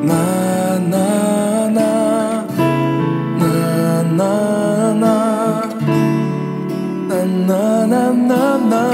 Na na na na na na na na na na.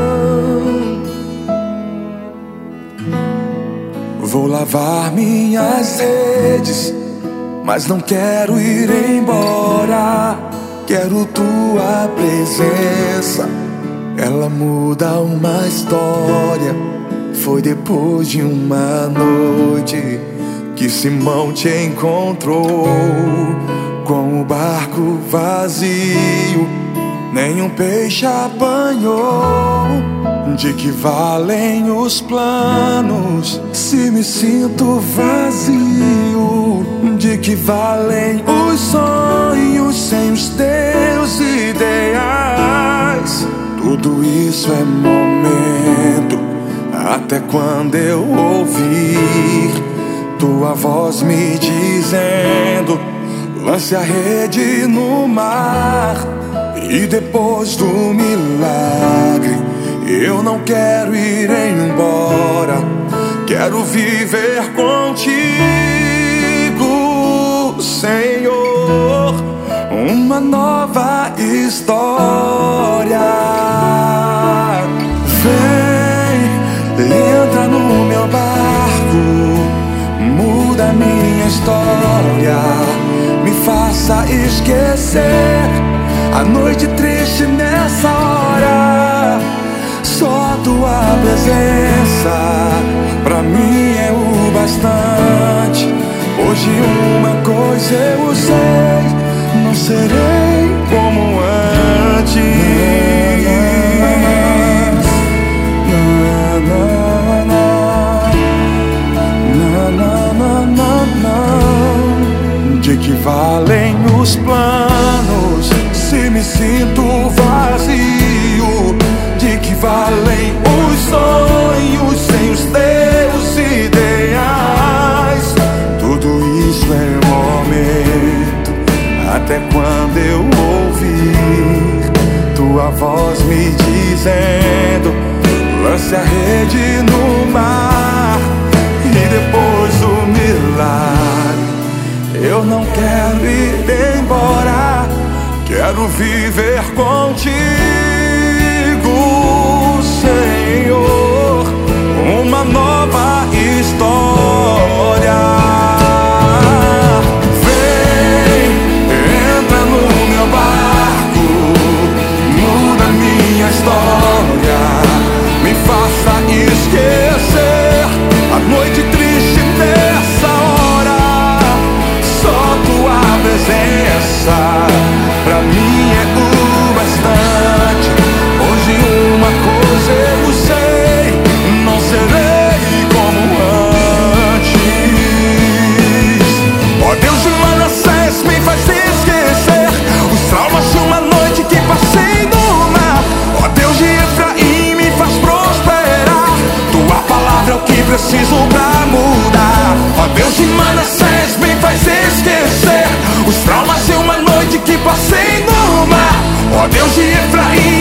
Vou lavar minhas redes, mas não quero ir embora. Quero tua presença, ela muda uma história. Foi depois de uma noite que Simão te encontrou, com o barco vazio, nenhum peixe apanhou. De que valem os planos se me sinto vazio? De que valem os sonhos sem os teus ideais? Tudo isso é momento, até quando eu ouvir tua voz me dizendo: lance a rede no mar. E depois do milagre, eu não quero ir embora. Quero viver contigo, Senhor, uma nova história. Vem, entra no meu barco, muda minha história, me faça esquecer a noite triste nessa hora. Só tua presença pra mim é o bastante. Hoje uma coisa eu sei, não serei como antes. De que valem os planos se me sinto vazio? De que valem os sonhos sem os teus ideais? Tudo isso é momento, até quando eu ouvir tua voz me dizendo: lance a rede no mar. E depois do milagre, eu não quero ir embora. Quero viver contigo, Senhor, uma nova história. Vem, entra no meu barco, muda minha história, me faça esquecer a noite triste dessa hora. Só tua presença pra mim é o bastante. Hoje uma coisa eu sei, não serei como antes. Ó Deus de Manassés, me faz esquecer os traumas de uma noite que passei no mar. Ó Deus de Efraim, me faz prosperar. Tua palavra é o que preciso pra mudar. Ó Deus de Manassés, me faz esquecer os traumas de uma noite que passei no mar. Ó Deus de Efraim,